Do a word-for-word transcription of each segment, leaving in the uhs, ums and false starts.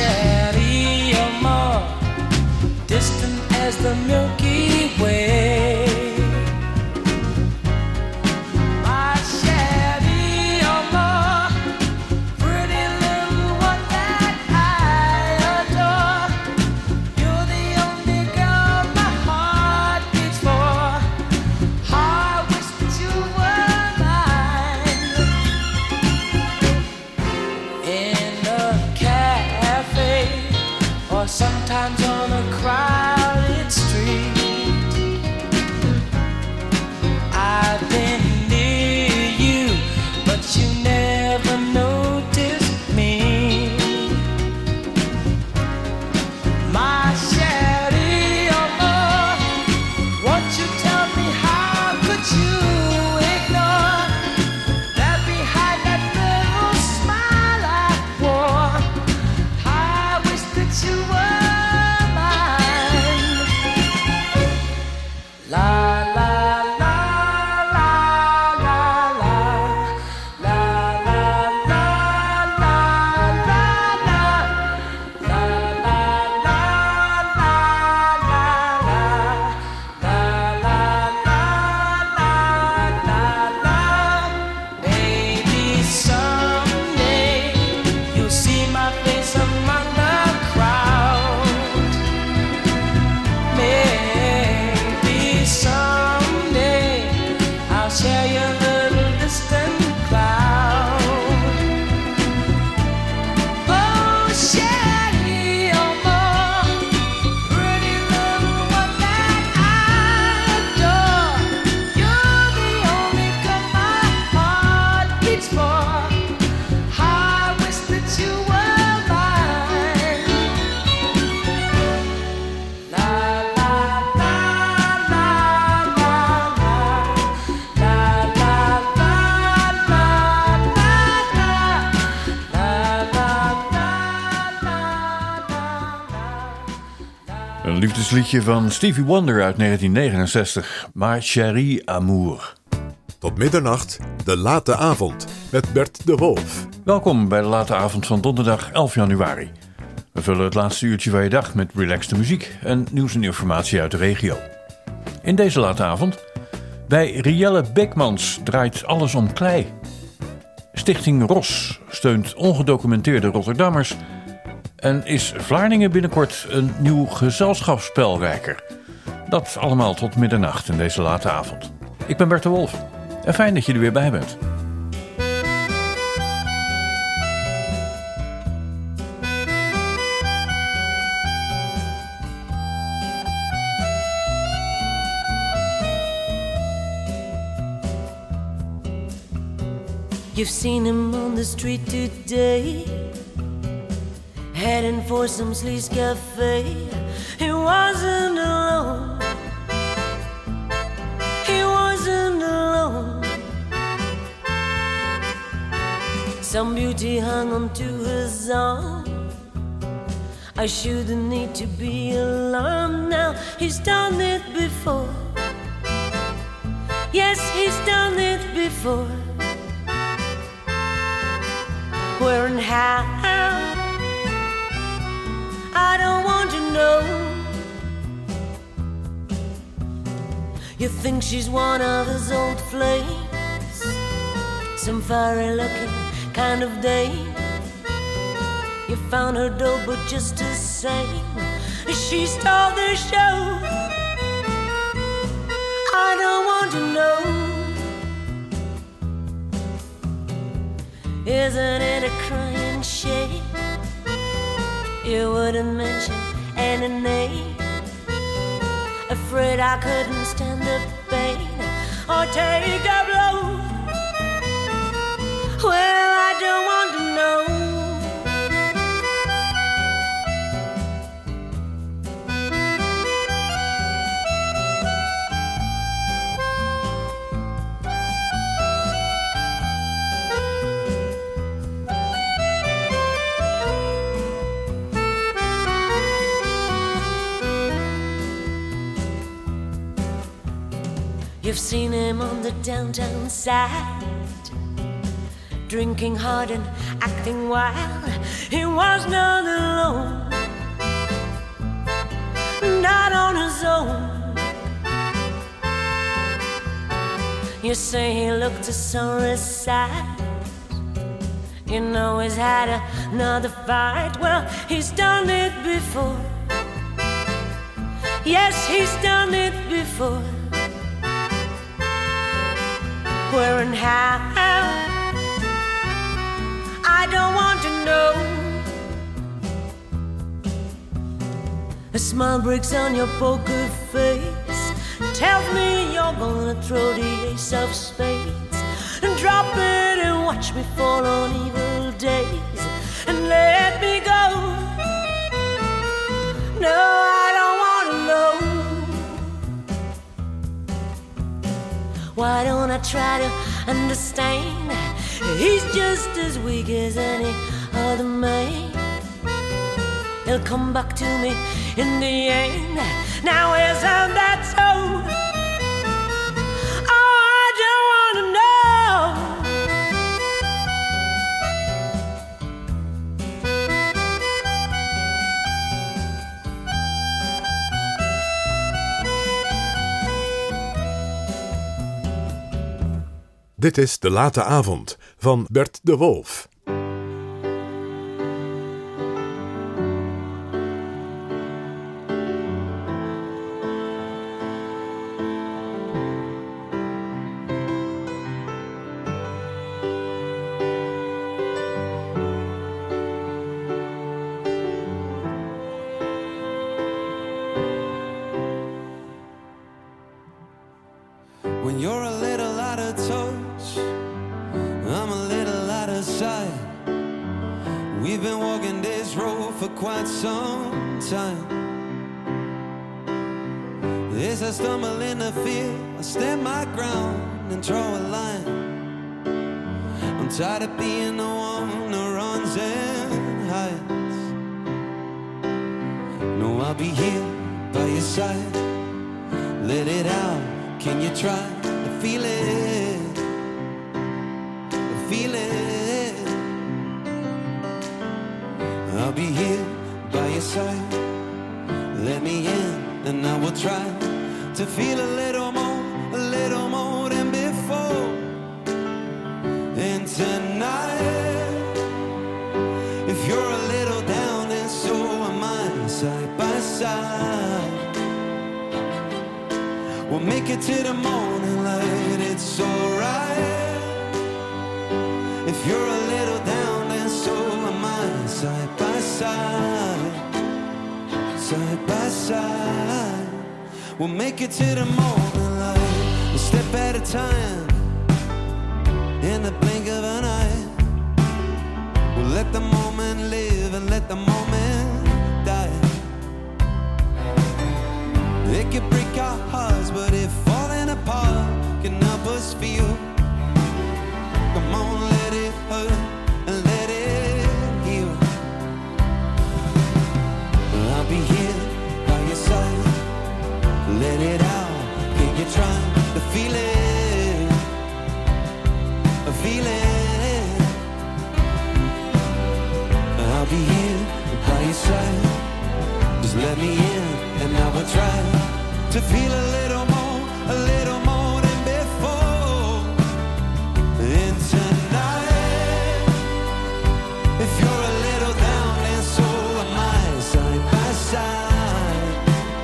Sherry, you're more distant as the Milky Way. My Sherry, you're more pretty little one that I adore. You're the only girl my heart beats for. I wish that you were mine. In a cafe or sometimes on a crowded street, I've been near you, but you never noticed me. My Sherry, oh Lord, won't you tell me how could you ignore that behind that little smile I wore? I wish that you were mine. La la la la la la la la la la la la la Maybe someday you'll see my face among the crowd. Maybe someday I'll share your little distant cloud. Oh, Sherry, oh more pretty little one that I adore. You're the only girl my heart beats for. I wish that you were mine. La la la la la la la la la la Een liefdesliedje van Stevie Wonder uit negentien negenenzestig, Ma Chérie Amour. Tot middernacht, de late avond, met Bert de Wolf. Welkom bij de late avond van donderdag elf januari. We vullen het laatste uurtje van je dag met relaxte muziek en nieuws en informatie uit de regio. In deze late avond, bij Rielle Beekmans draait alles om klei. Stichting Ros steunt ongedocumenteerde Rotterdammers en is Vlaardingen binnenkort een nieuw gezelschapsspelrijker. Dat allemaal tot middernacht in deze late avond. Ik ben Bert de Wolf en fijn dat je er weer bij bent. You've seen him on the street today, heading for some sleaze cafe. He wasn't alone. He wasn't alone. Some beauty hung onto his arm. I shouldn't need to be alarmed now. He's done it before. Yes, he's done it before. Where and how, I don't want to know. You think she's one of his old flames, some fiery looking kind of dame. You found her dull but just the same, she stole the show. I don't want to know. Isn't it a crying shame you wouldn't mention any name? Afraid I couldn't stand the pain or take the blow. Well, I don't want to know. You've seen him on the downtown side, drinking hard and acting wild. He was not alone. You say he looked a sorry sight. You know he's had another fight. Well, he's done it before. Yes, he's done it before. Where and how, I don't want to know. A smile breaks on your poker face, tells me you're gonna throw the ace of spades and drop it and watch me fall on evil days and let me go. No, I don't wanna know. Why don't I try to understand? He's just as weak as any other man. He'll come back to me in the end. Now isn't that so? Oh, I don't wanna know. Dit is De Late Avond van Bert de Wolf. When you're a little out of touch, I'm a little out of sight. We've been walking this road for quite some time. As I stumble in the field, I stand my ground and draw a line. I'm tired of being the one who runs and hides. No, I'll be here by your side. Let it out. Can you try to feel it? Feel it. I'll be here by your side. Let me in and I will try to feel a little more, a little more than before. And tonight, if you're a little down, then so am I, side by side. We'll make it to the morning light, it's alright. If you're a little down, then so am I, side by side. Side by side. We'll make it to the morning light, a step at a time. In the blink of an eye, we'll let the moment live and let the moment die. It could break our hearts, but if falling apart can help us feel, come on, let it hurt and let it heal. I'll be here by your side. Let it out. Can you try to feel it? Feel it. I'll be here by your side. Just let me in and I will try to feel a little more, a little more than before. And tonight, if you're a little down, then so am I, side by side.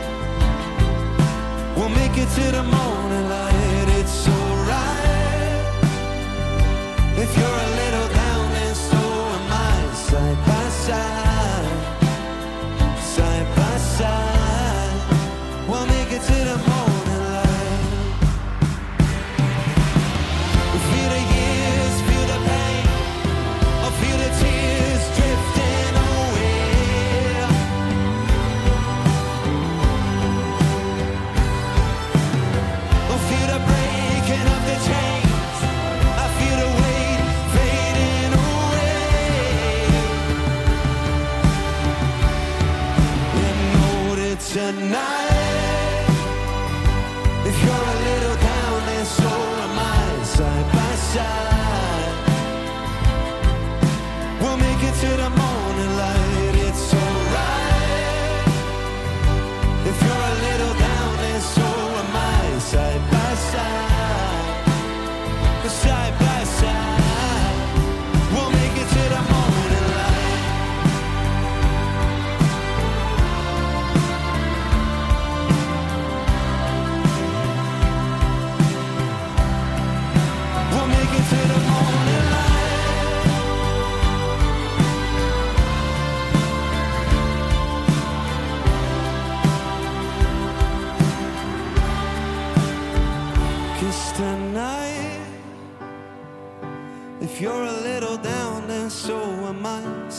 We'll make it to the morning light, it's alright. If you're a little down, then so am I, side by side. Side by side. We'll make it to the morning light. Feel the years, feel the pain. I feel the tears drifting away. I feel the breaking of the chains. I feel the weight fading away. And know that tonight, if you're a little down, then so am I, side by side. We'll make it to the morning light, it's alright. If you're a little down, then so am I, side by side.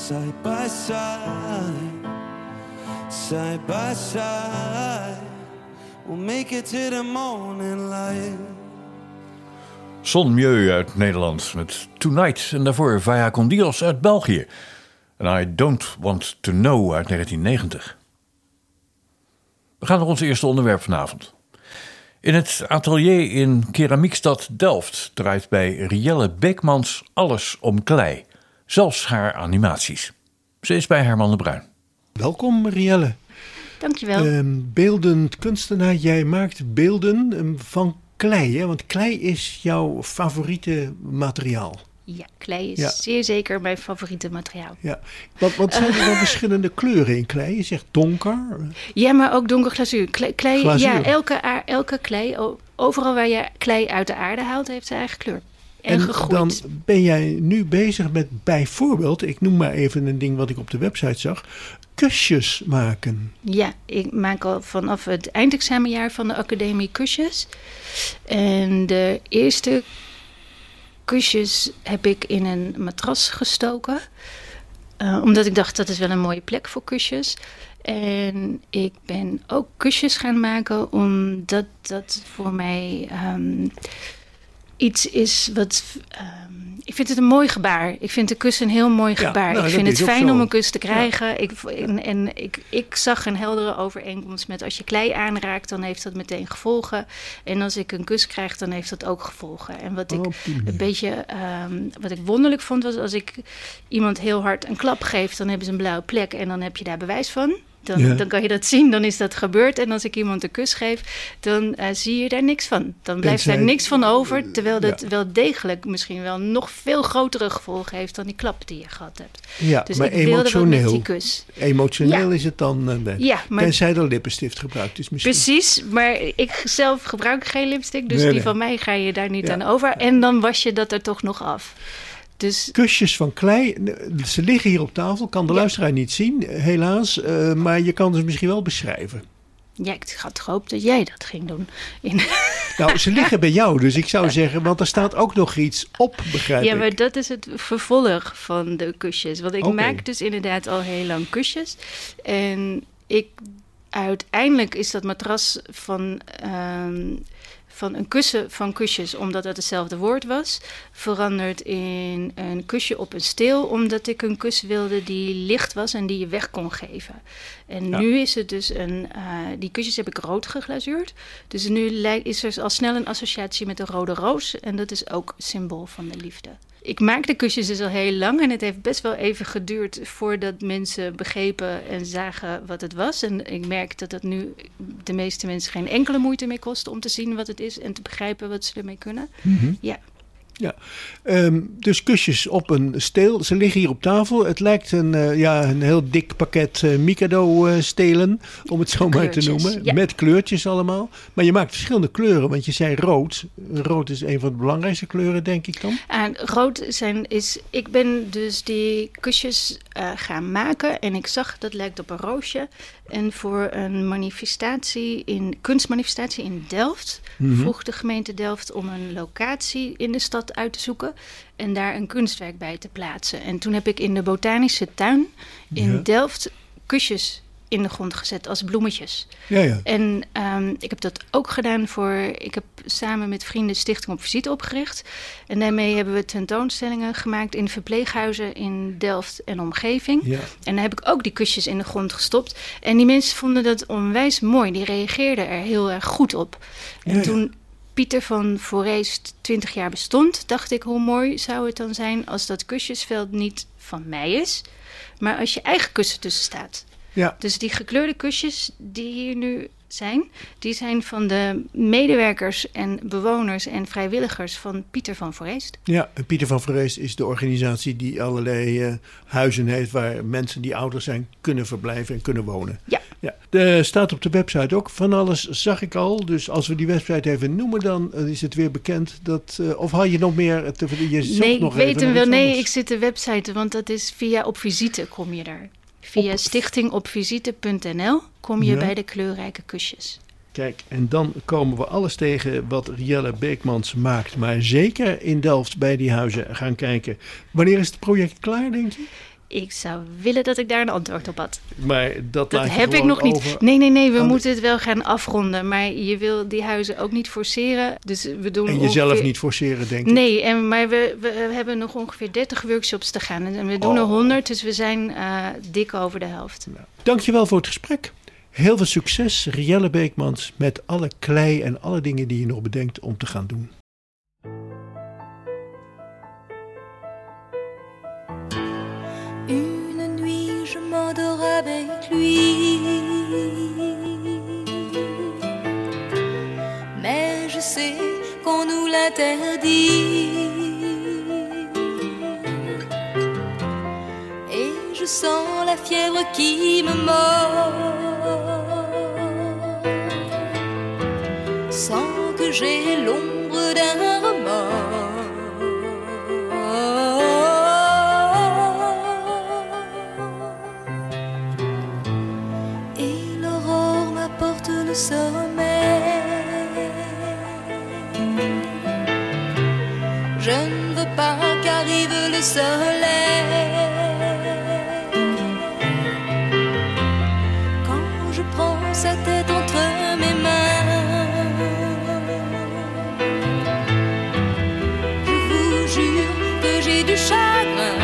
side by side, side by side. We'll make it to the morning light. Son Mieu uit Nederland met Tonight. En daarvoor Vaya con Dios uit België. En I Don't Want To Know uit negentien negentig. We gaan naar ons eerste onderwerp vanavond. In het atelier in keramiekstad Delft draait bij Rielle Beekmans alles om klei. Zelfs haar animaties. Ze is bij Herman de Bruin. Welkom, Rielle. Dankjewel. Uh, beeldend kunstenaar, jij maakt beelden um, van klei, hè? Want klei is jouw favoriete materiaal. Ja, klei is ja. zeer zeker mijn favoriete materiaal. Ja. Wat, wat zijn er dan uh, verschillende kleuren in klei? Je zegt donker. Ja, maar ook donker glazuur. Klei, klei, glazuur. Ja, elke, elke klei, overal waar je klei uit de aarde haalt, heeft zijn eigen kleur. En, en gegroeid. Dan ben jij nu bezig met bijvoorbeeld, ik noem maar even een ding wat ik op de website zag, kusjes maken. Ja, ik maak al vanaf het eindexamenjaar van de academie kusjes. En de eerste kusjes heb ik in een matras gestoken. Uh, omdat ik dacht, dat is wel een mooie plek voor kusjes. En ik ben ook kusjes gaan maken, omdat dat voor mij um, iets is wat... Um, ik vind het een mooi gebaar. Ik vind de kus een heel mooi gebaar. Ja, nou, ik vind het fijn om een kus te krijgen. Ja. Ik, en en ik, ik zag een heldere overeenkomst met als je klei aanraakt, dan heeft dat meteen gevolgen. En als ik een kus krijg, dan heeft dat ook gevolgen. En wat ik oh, een beetje um, wat ik wonderlijk vond, was als ik iemand heel hard een klap geef, dan hebben ze een blauwe plek en dan heb je daar bewijs van. Dan, ja. dan kan je dat zien, dan is dat gebeurd. En als ik iemand een kus geef, dan uh, zie je daar niks van. Dan blijft daar niks van over. Terwijl dat ja. wel degelijk misschien wel nog veel grotere gevolgen heeft dan die klap die je gehad hebt. Ja, dus maar ik wilde emotioneel, met die kus. Emotioneel ja. is het dan. Uh, ja, maar, tenzij er lippenstift gebruikt is misschien. Precies, maar ik zelf gebruik geen lipstick. Dus nee, die nee. van mij ga je daar niet ja. aan over. En dan was je dat er toch nog af. Dus... Kusjes van klei, ze liggen hier op tafel, kan de ja. luisteraar niet zien, helaas. Uh, maar je kan ze misschien wel beschrijven. Ja, ik had gehoopt dat jij dat ging doen. In... Nou, ze liggen bij jou, dus ik zou ja. zeggen, want er staat ook nog iets op, begrijp ja, ik. Ja, maar dat is het vervolg van de kusjes. Want ik okay. maak dus inderdaad al heel lang kusjes. En ik, uiteindelijk is dat matras van... Um, van een kussen van kusjes, omdat dat hetzelfde woord was, veranderd in een kusje op een steel, omdat ik een kus wilde die licht was en die je weg kon geven. En ja. nu is het dus een... Uh, die kusjes heb ik rood geglazuurd. Dus nu is er al snel een associatie met de rode roos. En dat is ook symbool van de liefde. Ik maak de kusjes dus al heel lang en het heeft best wel even geduurd voordat mensen begrepen en zagen wat het was. En ik merk dat het nu de meeste mensen geen enkele moeite meer kost om te zien wat het is en te begrijpen wat ze ermee kunnen. Mm-hmm. Ja. Ja, um, dus kusjes op een steel. Ze liggen hier op tafel. Het lijkt een, uh, ja, een heel dik pakket uh, Mikado-stelen, uh, om het zo maar te noemen. Ja. Met kleurtjes allemaal. Maar je maakt verschillende kleuren, want je zei rood. Rood is een van de belangrijkste kleuren, denk ik dan. En rood zijn is... Ik ben dus die kusjes uh, gaan maken en ik zag dat lijkt op een roosje. En voor een manifestatie, in kunstmanifestatie in Delft, mm-hmm. vroeg de gemeente Delft om een locatie in de stad uit te zoeken en daar een kunstwerk bij te plaatsen. En toen heb ik in de botanische tuin in ja. Delft kusjes in de grond gezet als bloemetjes. Ja, ja. En um, ik heb dat ook gedaan voor... Ik heb samen met vrienden Stichting op Visite opgericht. En daarmee hebben we tentoonstellingen gemaakt in verpleeghuizen in Delft en omgeving. Ja. En daar heb ik ook die kusjes in de grond gestopt. En die mensen vonden dat onwijs mooi. Die reageerden er heel erg goed op. En ja, toen... Ja. Pieter van Foreest twintig jaar bestond, dacht ik, hoe mooi zou het dan zijn als dat kusjesveld niet van mij is, maar als je eigen kussen tussen staat. Ja. Dus die gekleurde kusjes die hier nu zijn, die zijn van de medewerkers en bewoners en vrijwilligers van Pieter van Foreest. Ja, Pieter van Foreest is de organisatie die allerlei uh, huizen heeft waar mensen die ouder zijn kunnen verblijven en kunnen wonen. Ja. Ja, er staat op de website ook van alles, zag ik al. Dus als we die website even noemen, dan is het weer bekend. Dat, uh, of had je nog meer? Te, je nee, nog ik weet hem wel. Nee, anders. ik zit de website, want dat is via Op Visite kom je daar. Via op... stichting op visite punt n l kom je ja. bij de kleurrijke kusjes. Kijk, en dan komen we alles tegen wat Rielle Beekmans maakt. Maar zeker in Delft bij die huizen gaan kijken. Wanneer is het project klaar, denk je? Ik zou willen dat ik daar een antwoord op had. Maar dat, dat heb ik nog niet. Nee, nee, nee. We moeten het wel gaan afronden. Maar je wil die huizen ook niet forceren. Dus we doen en jezelf ongeveer... niet forceren, denk ik. Nee, en, maar we, we hebben nog ongeveer dertig workshops te gaan. En we doen oh. er honderd. Dus we zijn uh, dik over de helft. Nou, dankjewel voor het gesprek. Heel veel succes, Rielle Beekmans, met alle klei en alle dingen die je nog bedenkt om te gaan doen. Une nuit, je m'endors avec lui. Mais je sais qu'on nous l'interdit. Et je sens la fièvre qui me mord. Sans que j'ai l'ombre d'un remords. Et l'aurore m'apporte le sommeil. Je ne veux pas qu'arrive le soleil. Quand je prends sa tête entre mes mains, j'ai du chagrin.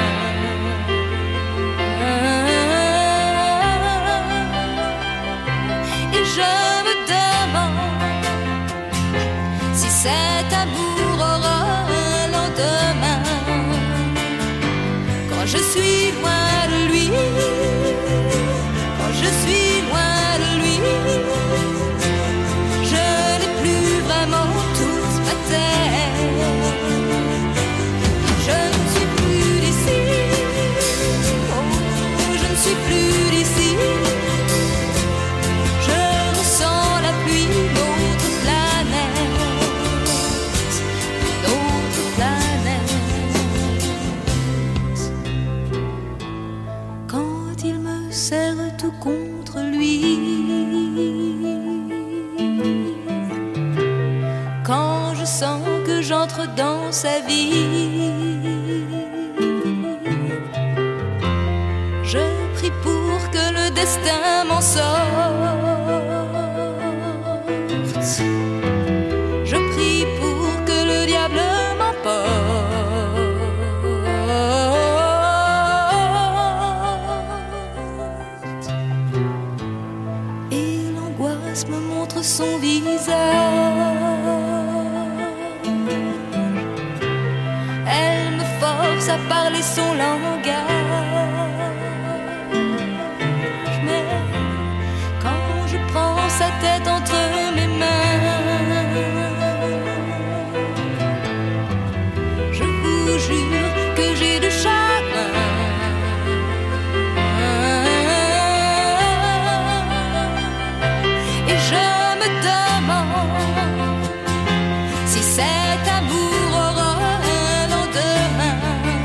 Et je me demande si cet amour aura un lendemain. Quand je suis loin de lui, quand je suis loin de lui, je n'ai plus vraiment toute ma terre. Je ne suis plus d'ici, oh, je ne suis plus d'ici. Je ressens la pluie d'autre planète, d'autre planète. Quand il me serre tout contre lui, quand je sens que j'entre dans sa vie, je prie pour que le destin m'en sorte. Je prie pour que le diable m'emporte. Et l'angoisse me montre son visage. Elle me force à parler son langage. Sa tête entre mes mains, je vous jure que j'ai du chagrin. Et je me demande si cet amour aura un lendemain.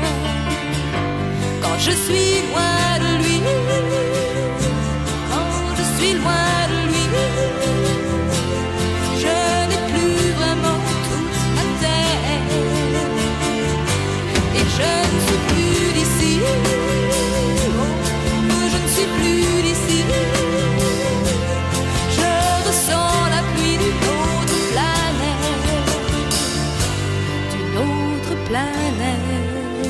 Quand je suis loin de lui, quand je suis loin de lui, je n'ai plus vraiment toute ma terre. Et je ne suis plus d'ici, oh, je ne suis plus d'ici. Je ressens la pluie d'une autre planète, d'une autre planète.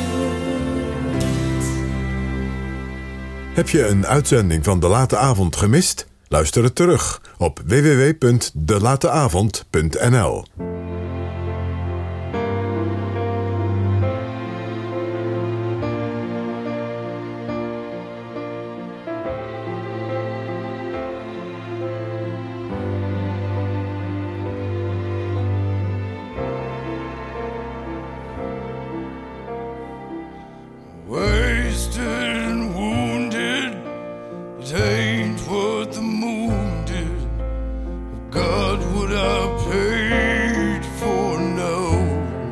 Heb je een uitzending van De Late Avond gemist? Luister het terug op w w w punt de late avond punt n l. Wasted and wounded, it ain't what the moon did. God, would I paid for now?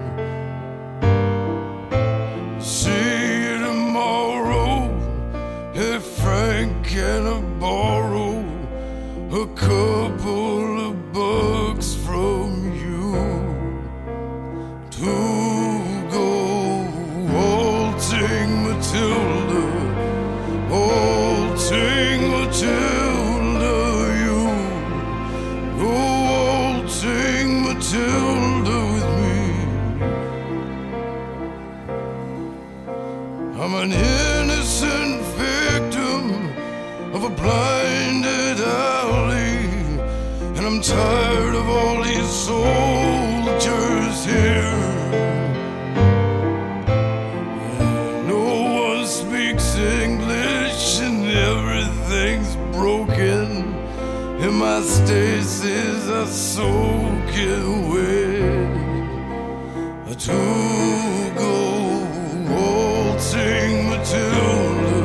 See you tomorrow. If Frank can I borrow a couple of bucks from you to go waltzing Matilda of a blinded alley, and I'm tired of all these soldiers here. No one speaks English and everything's broken, and my stasis are soaking wet. To go waltzing Matilda,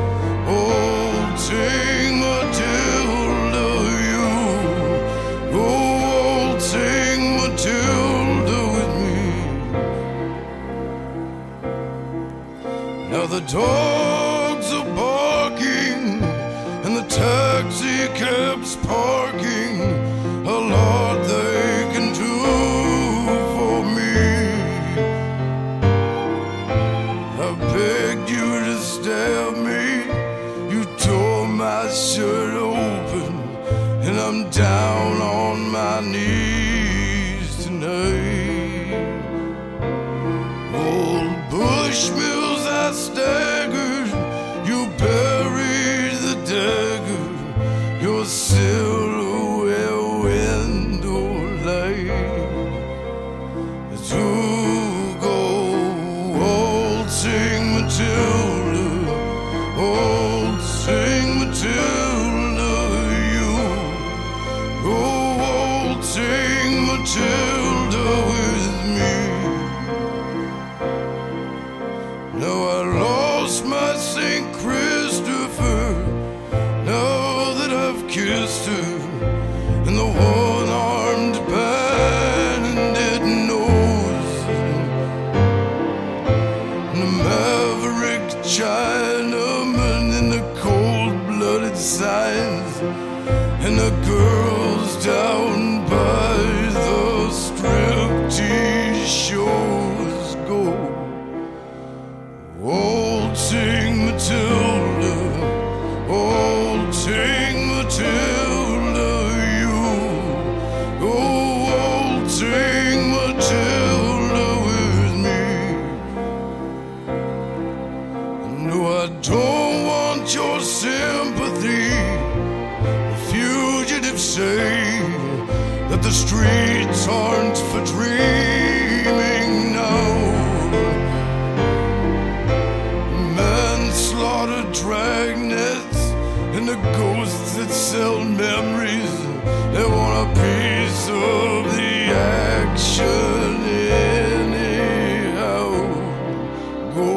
waltzing Matilda, you go waltzing Matilda with me. Now the dogs are barking and the taxi cab's parking. A lot they can do for me. I begged you to stab me, you tore my shirt open, and I'm down on my knees tonight. Old Bushmills, I staggered, you buried the dagger, your silhouette window light. To go waltzing Matilda, waltzing Matilda, you go waltzing Matilda with me. Now I lost my Saint Christopher, now that I've kissed her, and the one-armed bandit knows, and the maverick Chinaman and the cold-blooded signs, and the girls down by the striptease shows go waltzing Matilda, waltzing Matilda, you go waltzing Matilda with me. No, I don't want your sympathy. The fugitives say that the streets aren't for dreaming now. Manslaughter, dragnets, and the ghosts that sell memories, they want a piece of the action anyhow. Go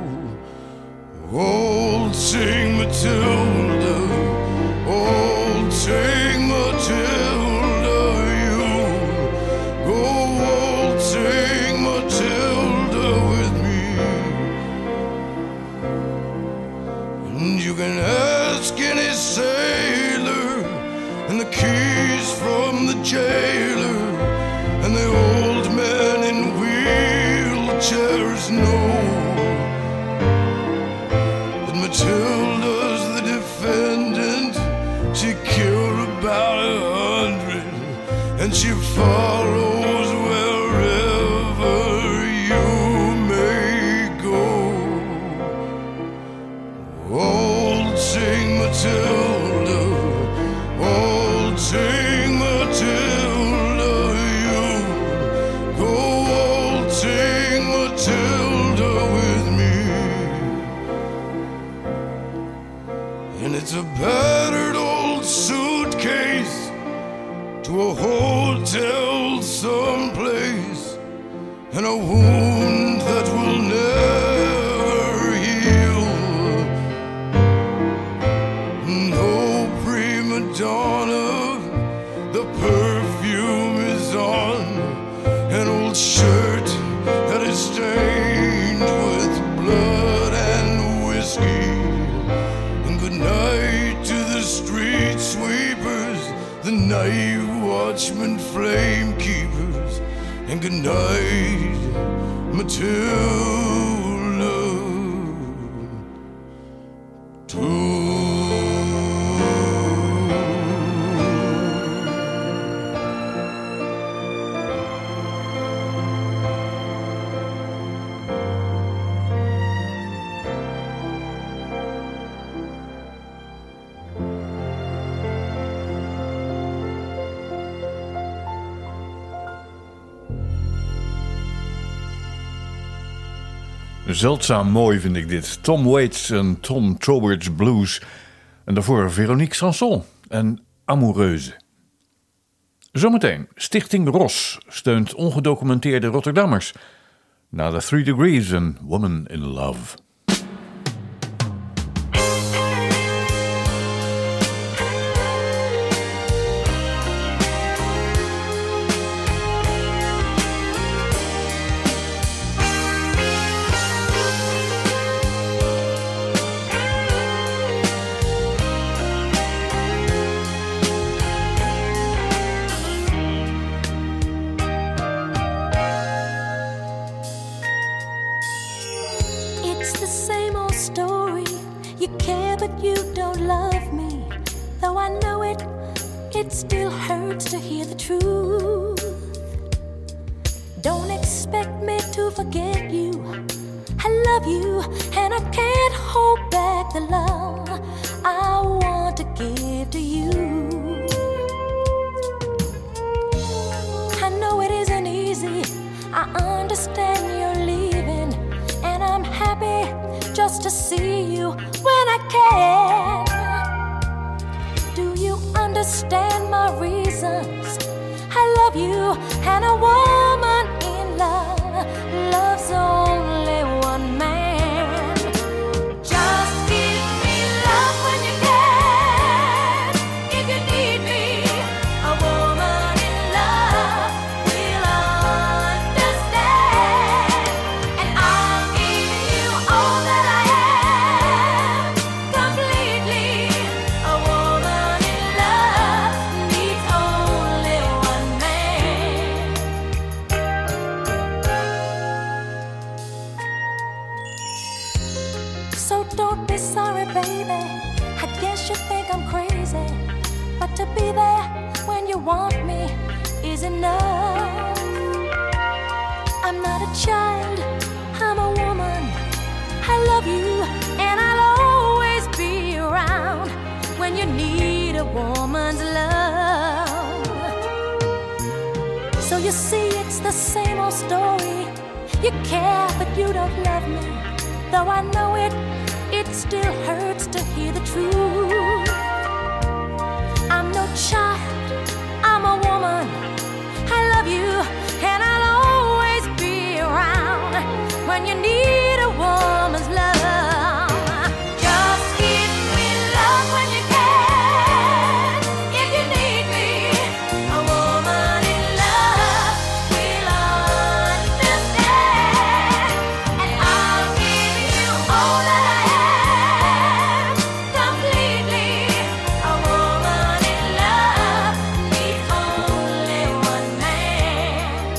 waltzing Matilda, waltzing Matilda, you go waltzing Matilda with me. And you can ask any sailor, and the keys from the jailer, and the old men in wheelchairs know that Matilda's the defendant. She killed about a hundred, and she follows wherever you may go. Waltzing Matilda, waltzing Matilda, you go waltzing Matilda with me. And it's a battered old suitcase to a hotel someplace, and a wound that will never heal. No prima donna, the perfume is on an old shirt that is stained with blood and whiskey. And good night to the street sweepers, the night watchmen, flame keepers, and good night, Matilda, too. Zeldzaam mooi vind ik dit. Tom Waits en Tom Trowbridge Blues. En daarvoor Veronique Sanson en Amoureuse. Zometeen, Stichting Ros steunt ongedocumenteerde Rotterdammers. Na de Three Degrees en Woman in Love. It still hurts to hear the truth. Don't expect me to forget you. I love you and I can't hold back the love I want to give to you. I know it isn't easy, I understand you're leaving, and I'm happy just to see you when I can. Do you understand my reasons? I love you, and a woman in love loves only one man. Just give me love when you can. If you need me, a woman in love will understand. And I'll give you all that I am, completely. A woman in love needs only one man. So don't be sorry, baby. I guess you think I'm crazy, but to be there when you want me is enough. I'm not a child, I'm a woman. I love you and I'll always be around when you need a woman's love. So you see, it's the same old story. You care, but you don't love me. Though I know it, it still hurts to hear the truth. I'm no child, I'm a woman. I love you, and I'll always be around when you need a woman's love. Just give me love when you can. If you need me, a woman in love will understand. And I'll give you all that I am, completely. A woman in love needs only one man.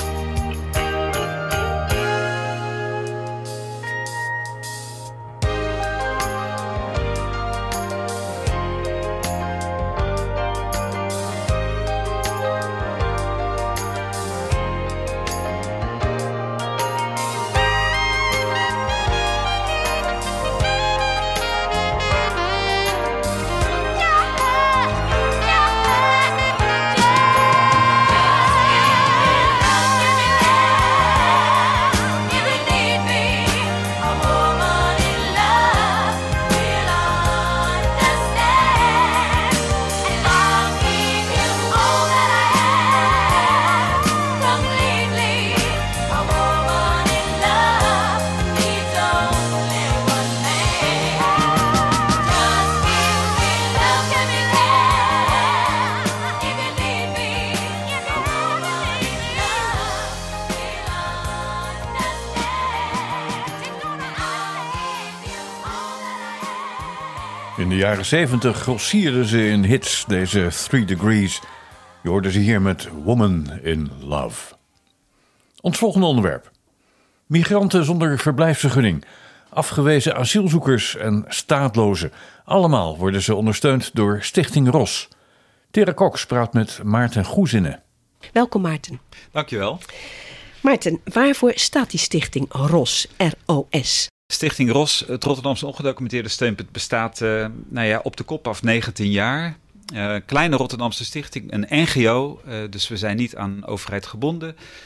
In de jaren zeventig grossierden ze in hits, deze Three Degrees. Je hoorde ze hier met Woman in Love. Ons volgende onderwerp. Migranten zonder verblijfsvergunning, afgewezen asielzoekers en staatlozen. Allemaal worden ze ondersteund door Stichting Ros. Tera Cox praat met Maarten Goezinnen. Welkom Maarten. Dankjewel. Maarten, waarvoor staat die stichting Ros, R O S? Stichting Ros, het Rotterdamse ongedocumenteerde steunpunt, bestaat uh, nou ja, op de kop af negentien jaar. Uh, kleine Rotterdamse stichting, een N G O, uh, dus we zijn niet aan overheid gebonden.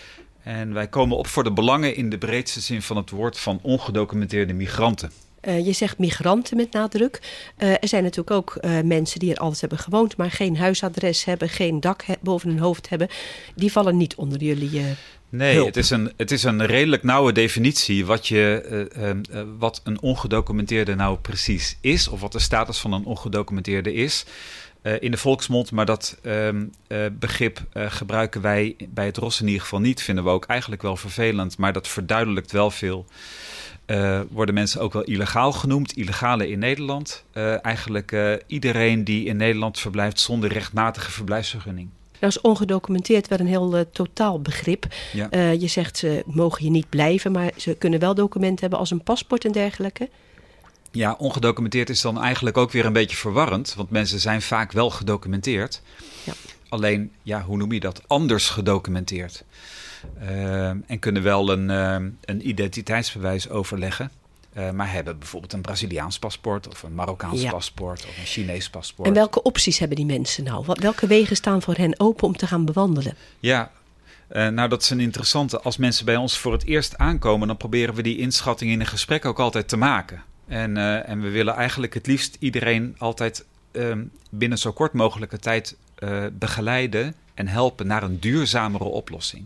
En wij komen op voor de belangen in de breedste zin van het woord van ongedocumenteerde migranten. Uh, je zegt migranten met nadruk. Uh, er zijn natuurlijk ook uh, mensen die er altijd hebben gewoond, maar geen huisadres hebben, geen dak he- boven hun hoofd hebben. Die vallen niet onder jullie uh, Nee, hulp. het is, een, het is een redelijk nauwe definitie wat, je, uh, uh, wat een ongedocumenteerde nou precies is, of wat de status van een ongedocumenteerde is. Uh, in de volksmond, maar dat uh, uh, begrip uh, gebruiken wij bij het R O S in ieder geval niet. Vinden we ook eigenlijk wel vervelend, maar dat verduidelijkt wel veel. Uh, worden mensen ook wel illegaal genoemd, illegale in Nederland. Uh, eigenlijk uh, iedereen die in Nederland verblijft zonder rechtmatige verblijfsvergunning. Nou is ongedocumenteerd wel een heel uh, totaal begrip. Ja. Uh, je zegt ze mogen hier niet blijven, maar ze kunnen wel documenten hebben als een paspoort en dergelijke. Ja, ongedocumenteerd is dan eigenlijk ook weer een beetje verwarrend, want mensen zijn vaak wel gedocumenteerd. Ja. Alleen, ja, hoe noem je dat? Anders gedocumenteerd. Uh, en kunnen wel een, uh, een identiteitsbewijs overleggen. Uh, maar hebben bijvoorbeeld een Braziliaans paspoort of een Marokkaans ja. paspoort of een Chinees paspoort. En welke opties hebben die mensen nou? Wat, welke wegen staan voor hen open om te gaan bewandelen? Ja, uh, nou dat is een interessante. Als mensen bij ons voor het eerst aankomen, dan proberen we die inschatting in een gesprek ook altijd te maken. En, uh, en we willen eigenlijk het liefst iedereen altijd uh, binnen zo kort mogelijke tijd uh, begeleiden en helpen naar een duurzamere oplossing.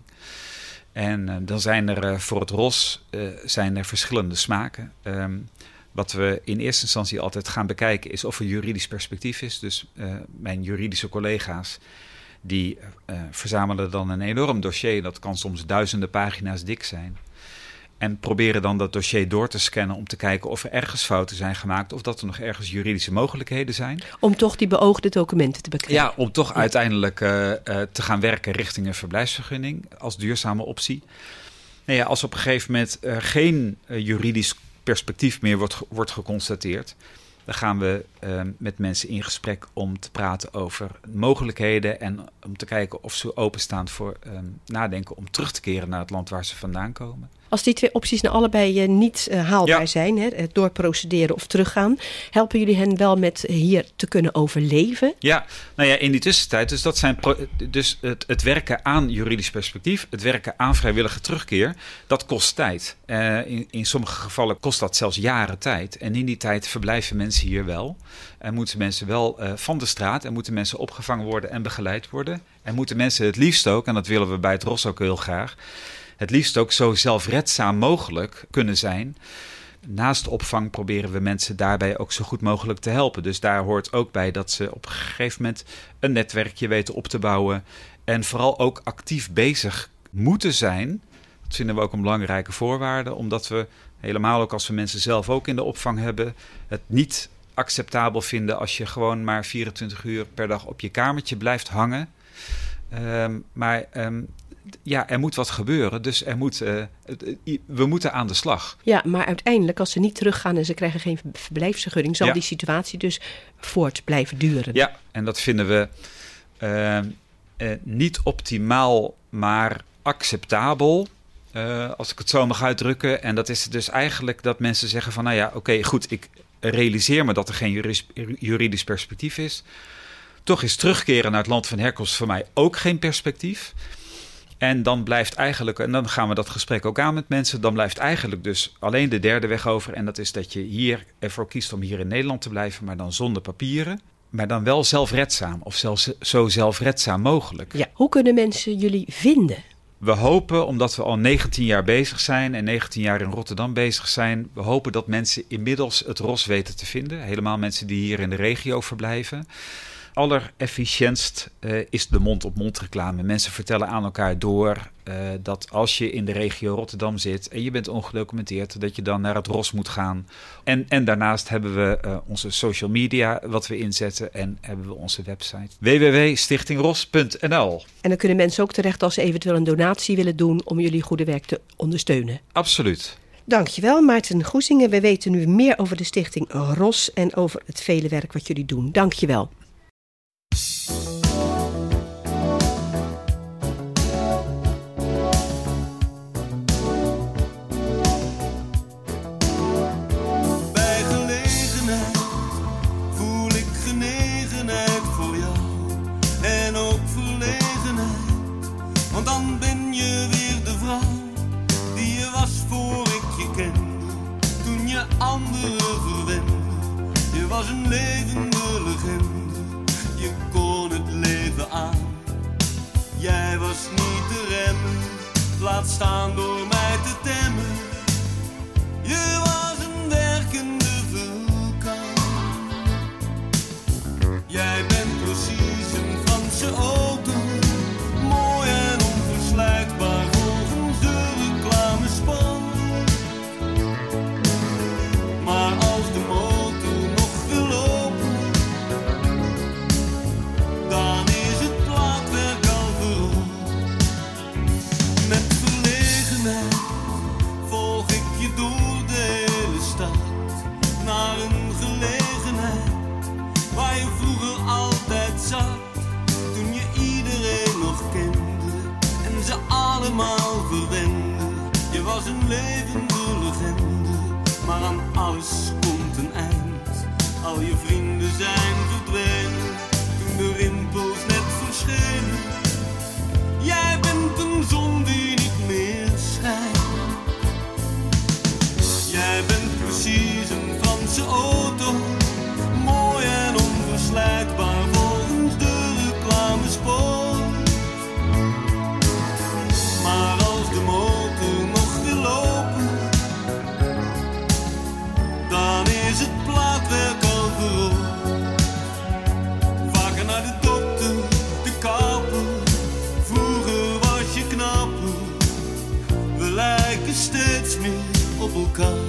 En uh, dan zijn er uh, voor het R O S uh, zijn er verschillende smaken. Um, wat we in eerste instantie altijd gaan bekijken is of er juridisch perspectief is. Dus uh, mijn juridische collega's die uh, verzamelen dan een enorm dossier. Dat kan soms duizenden pagina's dik zijn. En proberen dan dat dossier door te scannen om te kijken of er ergens fouten zijn gemaakt of dat er nog ergens juridische mogelijkheden zijn. Om toch die beoogde documenten te bekrijgen. Ja, om toch ja. uiteindelijk uh, uh, te gaan werken richting een verblijfsvergunning als duurzame optie. Nou ja, als op een gegeven moment uh, geen uh, juridisch perspectief meer wordt, wordt geconstateerd, dan gaan we uh, met mensen in gesprek om te praten over mogelijkheden en om te kijken of ze openstaan voor uh, nadenken om terug te keren naar het land waar ze vandaan komen. Als die twee opties nou allebei uh, niet uh, haalbaar ja. zijn, hè, doorprocederen of teruggaan, helpen jullie hen wel met hier te kunnen overleven? Ja, nou ja, in die tussentijd, dus dat zijn pro- dus het, het werken aan juridisch perspectief, het werken aan vrijwillige terugkeer, dat kost tijd. Uh, in, in sommige gevallen kost dat zelfs jaren tijd. En in die tijd verblijven mensen hier wel. En moeten mensen wel uh, van de straat en moeten mensen opgevangen worden en begeleid worden. En moeten mensen het liefst ook, en dat willen we bij het R O S ook heel graag, het liefst ook zo zelfredzaam mogelijk kunnen zijn. Naast opvang proberen we mensen daarbij ook zo goed mogelijk te helpen. Dus daar hoort ook bij dat ze op een gegeven moment een netwerkje weten op te bouwen. En vooral ook actief bezig moeten zijn. Dat vinden we ook een belangrijke voorwaarde. Omdat we helemaal ook als we mensen zelf ook in de opvang hebben, het niet acceptabel vinden als je gewoon maar vierentwintig uur per dag op je kamertje blijft hangen. Um, maar um, ja, er moet wat gebeuren. Dus er moet, uh, we moeten aan de slag. Ja, maar uiteindelijk als ze niet teruggaan en ze krijgen geen verblijfsvergunning, zal ja. die situatie dus voort blijven duren. Ja, en dat vinden we uh, uh, niet optimaal, maar acceptabel. Uh, als ik het zo mag uitdrukken. En dat is dus eigenlijk dat mensen zeggen van, nou ja, oké, okay, goed, ik realiseer me dat er geen juridisch, juridisch perspectief is. Toch is terugkeren naar het land van herkomst voor mij ook geen perspectief. En dan blijft eigenlijk, en dan gaan we dat gesprek ook aan met mensen, dan blijft eigenlijk dus alleen de derde weg over. En dat is dat je hier ervoor kiest om hier in Nederland te blijven, maar dan zonder papieren. Maar dan wel zelfredzaam, of zelfs zo zelfredzaam mogelijk. Ja, hoe kunnen mensen jullie vinden? We hopen, omdat we al negentien jaar bezig zijn en negentien jaar in Rotterdam bezig zijn, we hopen dat mensen inmiddels het R O S weten te vinden. Helemaal mensen die hier in de regio verblijven. Allerefficiëntst uh, is de mond-op-mond reclame. Mensen vertellen aan elkaar door uh, dat als je in de regio Rotterdam zit en je bent ongedocumenteerd, dat je dan naar het R O S moet gaan. En, en daarnaast hebben we uh, onze social media wat we inzetten en hebben we onze website w w w punt stichting ros punt n l. En dan kunnen mensen ook terecht als ze eventueel een donatie willen doen om jullie goede werk te ondersteunen. Absoluut. Dankjewel Maarten Goesingen. We weten nu meer over de stichting R O S en over het vele werk wat jullie doen. Dankjewel. Bij gelegenheid voel ik genegenheid voor jou en ook verlegenheid, want dan ben je weer de vrouw was niet te remmen, laat staan door mij te temmen. Je was een werkende vulkaan. Jij bent precies een Franse auto, mooi en onverslijtbaar volgens de reclamespot. Maar als de motor nog wil lopen, dan is het plaatwerk al verrot. Met verlegenheid volg ik je door de hele stad, naar een gelegenheid waar je vroeger altijd zat. Toen je iedereen nog kende en ze allemaal verwende. Je was een levende legende, maar aan alles komt een eind. Al je vrienden zijn verdwenen, toen de rimpels net verschenen. Jij bent een zon die niet meer schijnt. Jij bent precies een Franse auto, mooi en onverslijtbaar volgens de reclamespot. Maar als de motor nog wil lopen, dan is het plaatwerk al verrot. Vaker naar de dokter, de kapper, vroeger was je knapper. We lijken steeds meer op elkaar.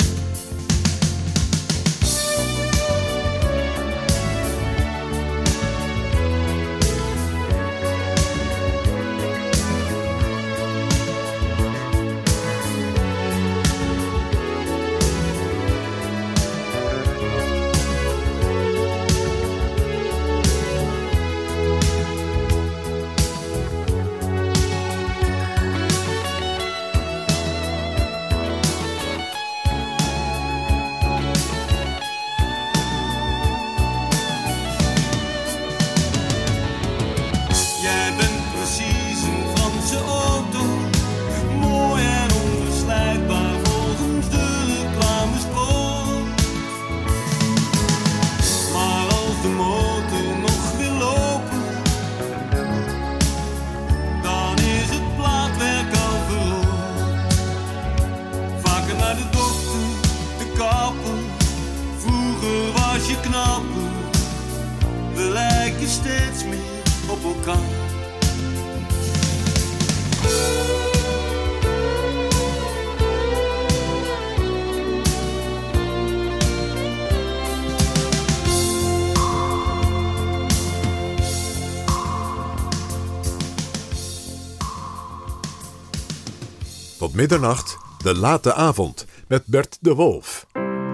Tot middernacht, de late avond, met Bert de Wolf.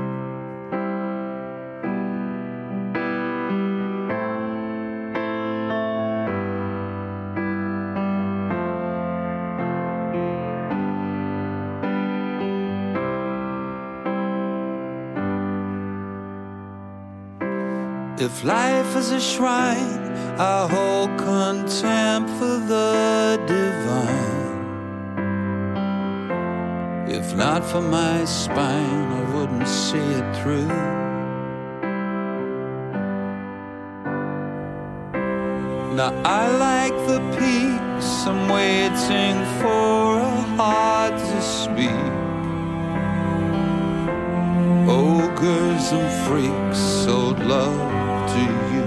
If life is a shrine, I hold contempt for the divine. If not for my spine, I wouldn't see it through. Now I like the peaks, I'm waiting for a heart to speak. Ogres and freaks sold love to you.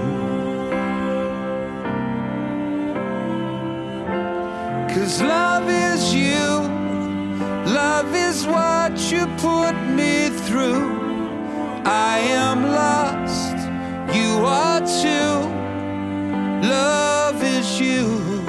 'Cause love is you, love is what you put me through. I am lost, you are too. Love is you.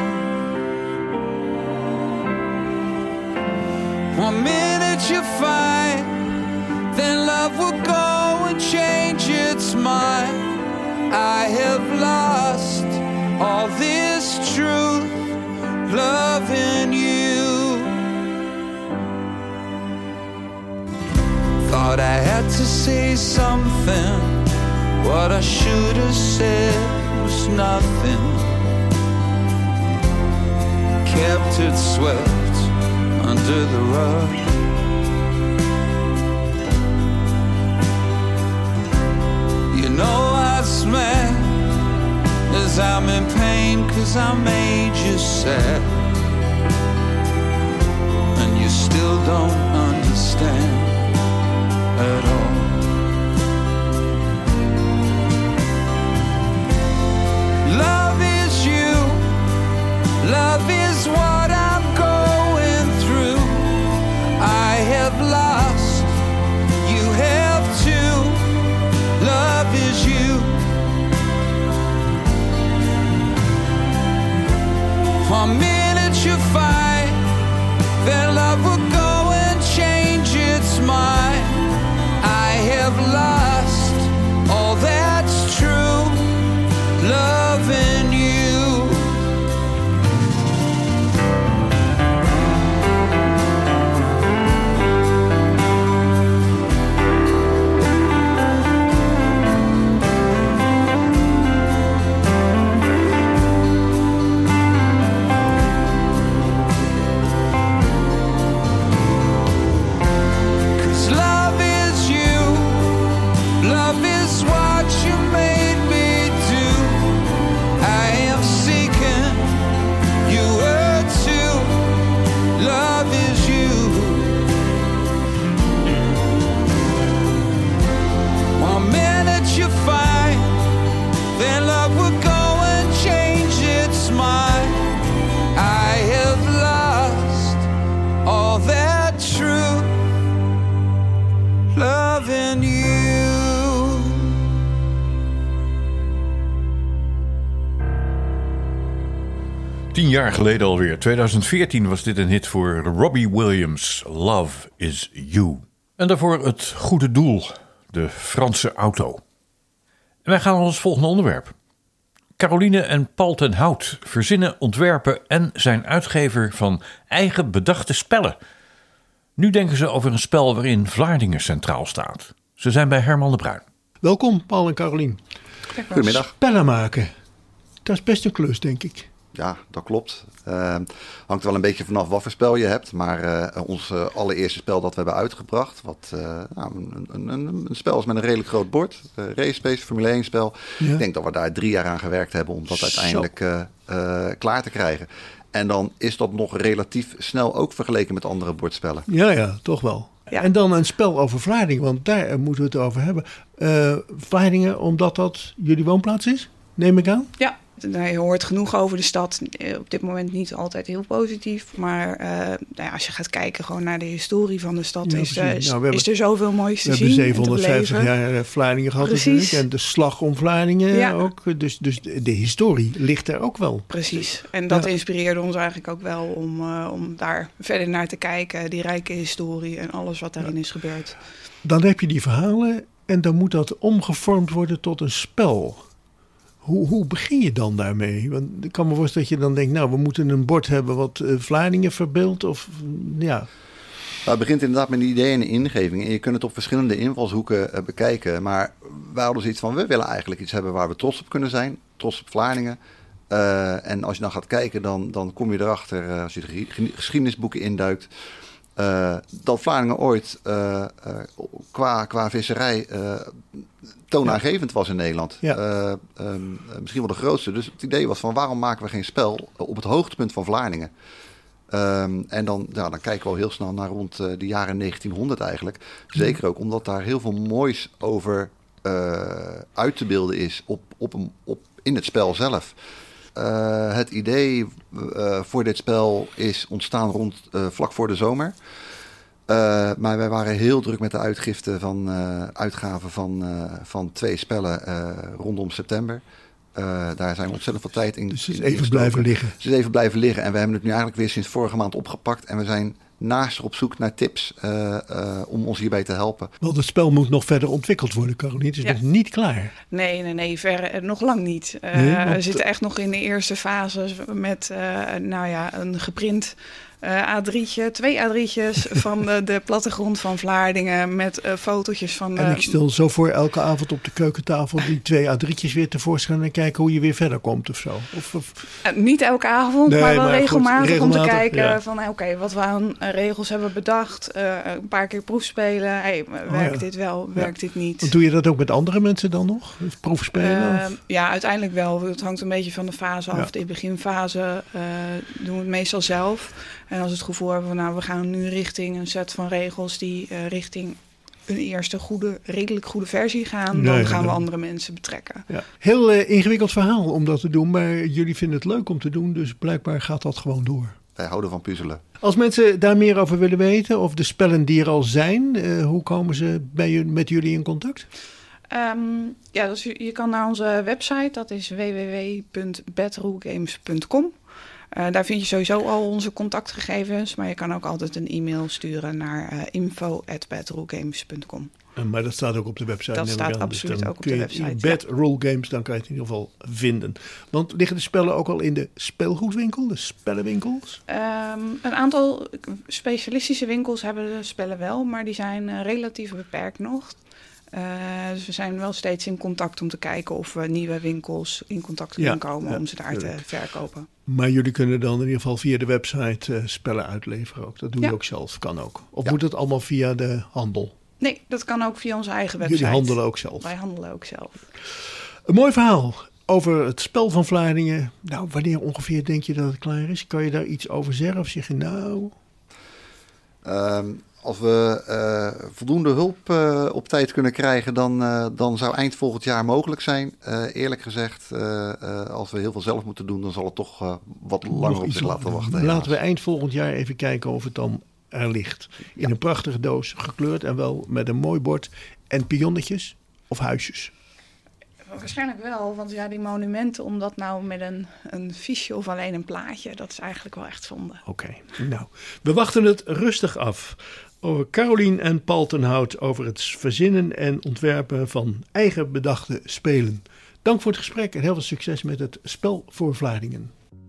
One minute you find, then love will go and change its mind. I have lost all this truth, love in you. Thought I had to say something, what I should have said was nothing. Kept it swept under the rug. You know I smell as 'cause I'm in pain, 'cause I made you sad, and you still don't understand at all. Love is you, love is what I'm going through. I have lost, you have too. Love is you. For a minute you fight, then love will go and change its mind. I have lost, all that's true. Love in you. Tien jaar geleden alweer, tweeduizend veertien, was dit een hit voor Robbie Williams. Love is You. En daarvoor het goede doel, de Franse auto. En wij gaan naar ons volgende onderwerp. Caroline en Paul ten Hout verzinnen, ontwerpen en zijn uitgever van eigen bedachte spellen. Nu denken ze over een spel waarin Vlaardingen centraal staat. Ze zijn bij Herman de Bruin. Welkom, Paul en Caroline. Goedemiddag. Spellen maken, dat is best een klus, denk ik. Ja, dat klopt. Uh, hangt wel een beetje vanaf wat voor spel je hebt. Maar uh, ons uh, allereerste spel dat we hebben uitgebracht. Wat uh, nou, een, een, een, een spel is met een redelijk groot bord. Uh, Race Space, Formule één spel. Ja. Ik denk dat we daar drie jaar aan gewerkt hebben om dat Zo. uiteindelijk uh, uh, klaar te krijgen. En dan is dat nog relatief snel ook vergeleken met andere bordspellen. Ja, ja, toch wel. Ja. En dan een spel over Vlaardingen, want daar moeten we het over hebben. Uh, Vlaardingen, omdat dat jullie woonplaats is, neem ik aan? Ja. Je hoort genoeg over de stad. Op dit moment niet altijd heel positief. Maar uh, nou ja, als je gaat kijken gewoon naar de historie van de stad... Ja, is, uh, is, nou, is er zoveel moois te zien. We hebben zevenhonderdvijftig jaar Vlaardingen gehad natuurlijk. En de slag om Vlaardingen ja. ook. Dus, dus de, de historie ligt er ook wel. Precies. En dat ja. inspireerde ons eigenlijk ook wel om, uh, om daar verder naar te kijken. Die rijke historie en alles wat daarin ja. is gebeurd. Dan heb je die verhalen en dan moet dat omgevormd worden tot een spel. Hoe, hoe begin je dan daarmee? Want ik kan me voorstellen dat je dan denkt... nou, we moeten een bord hebben wat uh, Vlaardingen verbeeldt. Of, ja. Nou, het begint inderdaad met een idee en een ingeving. En je kunt het op verschillende invalshoeken uh, bekijken. Maar wij hadden zoiets van... we willen eigenlijk iets hebben waar we trots op kunnen zijn. Trots op Vlaardingen. Uh, en als je dan gaat kijken, dan, dan kom je erachter... Uh, als je de geschiedenisboeken induikt... Uh, dat Vlaardingen ooit uh, uh, qua, qua visserij... Uh, toonaangevend was in Nederland. Ja. Uh, um, misschien wel de grootste. Dus het idee was van waarom maken we geen spel op het hoogtepunt van Vlaardingen? Um, en dan, ja, dan kijken we al heel snel naar rond uh, de jaren negentienhonderd eigenlijk. Zeker ook omdat daar heel veel moois over uh, uit te beelden is op, op een, op, in het spel zelf. Uh, het idee uh, voor dit spel is ontstaan rond uh, vlak voor de zomer. Uh, maar wij waren heel druk met de uitgifte van uh, uitgaven van, uh, van twee spellen uh, rondom september. Uh, daar zijn we ontzettend veel tijd in. Dus het is even blijven liggen. Het is even blijven liggen. En we hebben het nu eigenlijk weer sinds vorige maand opgepakt. En we zijn naast op zoek naar tips uh, uh, om ons hierbij te helpen. Want het spel moet nog verder ontwikkeld worden, Caroline. Het is ja. nog niet klaar. Nee, nee, nee, ver, nog lang niet. Uh, nee, want... We zitten echt nog in de eerste fase met uh, nou ja, een geprint uh, A drietje, twee A drietjes van de, de plattegrond van Vlaardingen met uh, fotootjes van... Uh, en ik stel zo voor elke avond op de keukentafel die twee A drietjes weer tevoorschijn en kijken hoe je weer verder komt of zo. Of, of... Uh, niet elke avond, nee, maar wel maar regelmatig, goed, regelmatig om te kijken ja. van oké, okay, wat we aan uh, regels hebben bedacht. Uh, een paar keer proefspelen. Hey, werkt oh, ja. dit wel, werkt ja. dit niet? Want doe je dat ook met andere mensen dan nog? Proefspelen? Uh, ja, uiteindelijk wel. Het hangt een beetje van de fase af. Ja. In de beginfase uh, doen we het meestal zelf. En als we het gevoel hebben van nou, we gaan nu richting een set van regels die uh, richting een eerste goede, redelijk goede versie gaan, nee, dan gaan we dan... andere mensen betrekken. Ja. Heel uh, ingewikkeld verhaal om dat te doen, maar jullie vinden het leuk om te doen, dus blijkbaar gaat dat gewoon door. Wij houden van puzzelen. Als mensen daar meer over willen weten, of de spellen die er al zijn, uh, hoe komen ze bij je, met jullie in contact? Um, ja, dus je, je kan naar onze website, dat is w w w punt bedroolgames punt com. Uh, daar vind je sowieso al onze contactgegevens, maar je kan ook altijd een e-mail sturen naar uh, info at bedroolgames punt com. Maar dat staat ook op de website. Dat staat absoluut dus ook op de website. Bad ja. Rule Games, dan kan je het in ieder geval vinden. Want liggen de spellen ook al in de speelgoedwinkel, de spellenwinkels? Um, een aantal specialistische winkels hebben de spellen wel, maar die zijn uh, relatief beperkt nog. Uh, dus we zijn wel steeds in contact om te kijken of we nieuwe winkels in contact kunnen ja, komen ja, om ze daar te verkopen. Maar jullie kunnen dan in ieder geval via de website uh, spellen uitleveren ook. Dat doen ja. je ook zelf, kan ook. Of ja. moet het allemaal via de handel? Nee, dat kan ook via onze eigen website. Jullie handelen ook zelf? Wij handelen ook zelf. Een mooi verhaal over het spel van Vlaardingen. Nou, wanneer ongeveer denk je dat het klaar is? Kan je daar iets over zeggen? Of zeg je nou... Um, als we uh, voldoende hulp uh, op tijd kunnen krijgen, dan, uh, dan zou eind volgend jaar mogelijk zijn. Uh, eerlijk gezegd, uh, uh, als we heel veel zelf moeten doen, dan zal het toch uh, wat langer op zich laten wachten. Laten helaas. we eind volgend jaar even kijken of het dan er ligt. In ja. een prachtige doos, gekleurd en wel met een mooi bord en pionnetjes of huisjes. Waarschijnlijk wel, want ja, die monumenten, om dat nou met een, een fiche of alleen een plaatje, dat is eigenlijk wel echt zonde. Oké, okay. Nou, we wachten het rustig af. Over Carolien en Paul ten Hout over het verzinnen en ontwerpen van eigen bedachte spelen. Dank voor het gesprek en heel veel succes met het Spel voor Vlaardingen.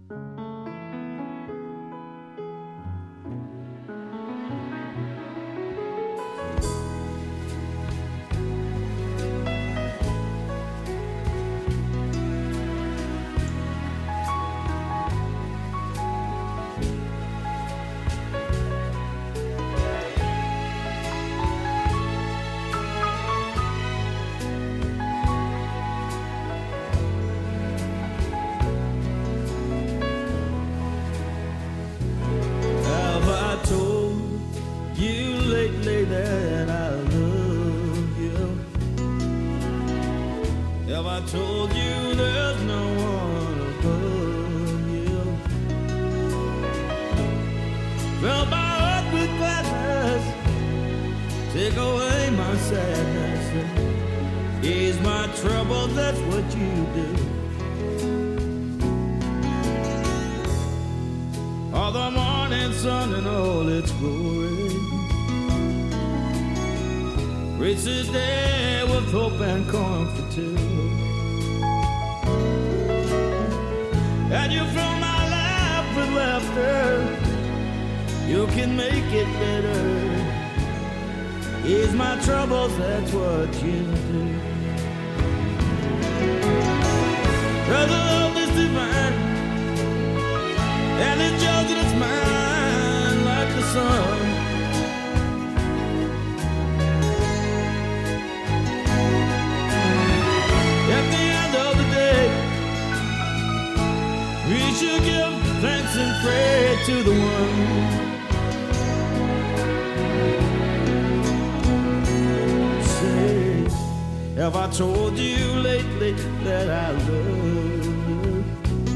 Have I told you lately that I love you?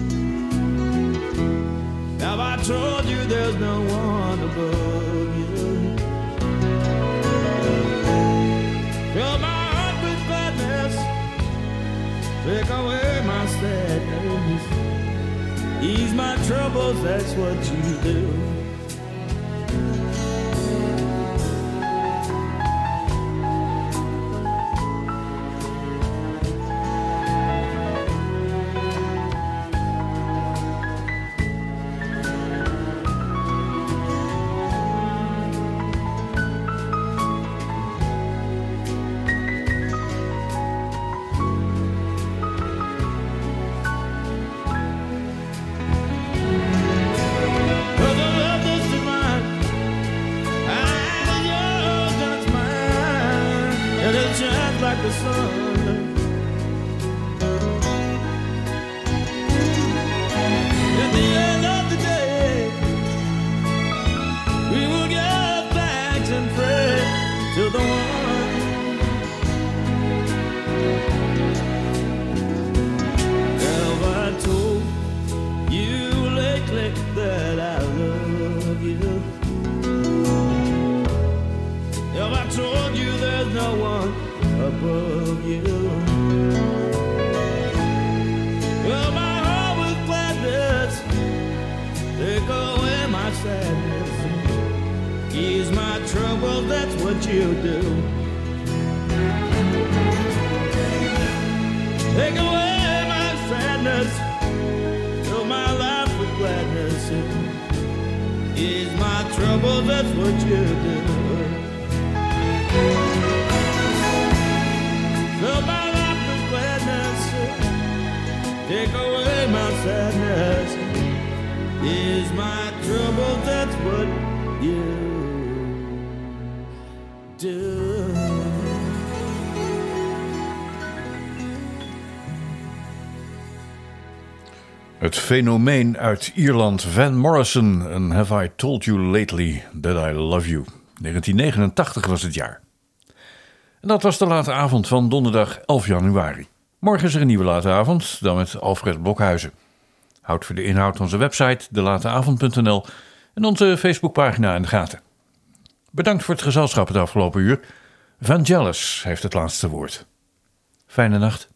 Have I told you there's no one above you? Fill my heart with gladness, take away my sadness, ease my troubles, that's what you do. like the sun. At the end of the day, we will give thanks and pray to the one. Have I told you lately that I love you? Have I told you there's no one above you? Well, my heart with gladness, take away my sadness, ease my trouble, that's what you do. Take away my sadness, fill my life with gladness, ease my trouble, that's what you do. Fill my life with gladness, take away my sadness, ease my trouble, that's what you do. Het fenomeen uit Ierland, Van Morrison en Have I Told You Lately That I Love You. negentien negenentachtig was het jaar. En dat was de late avond van donderdag elf januari. Morgen is er een nieuwe late avond, dan met Alfred Blokhuizen. Houd voor de inhoud van onze website de late avond punt n l en onze Facebookpagina in de gaten. Bedankt voor het gezelschap het afgelopen uur. Vangelis heeft het laatste woord. Fijne nacht.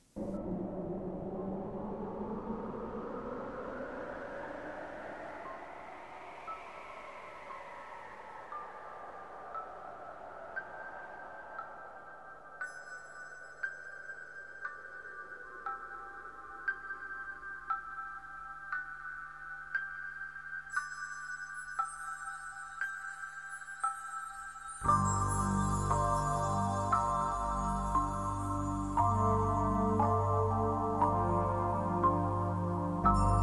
Bye.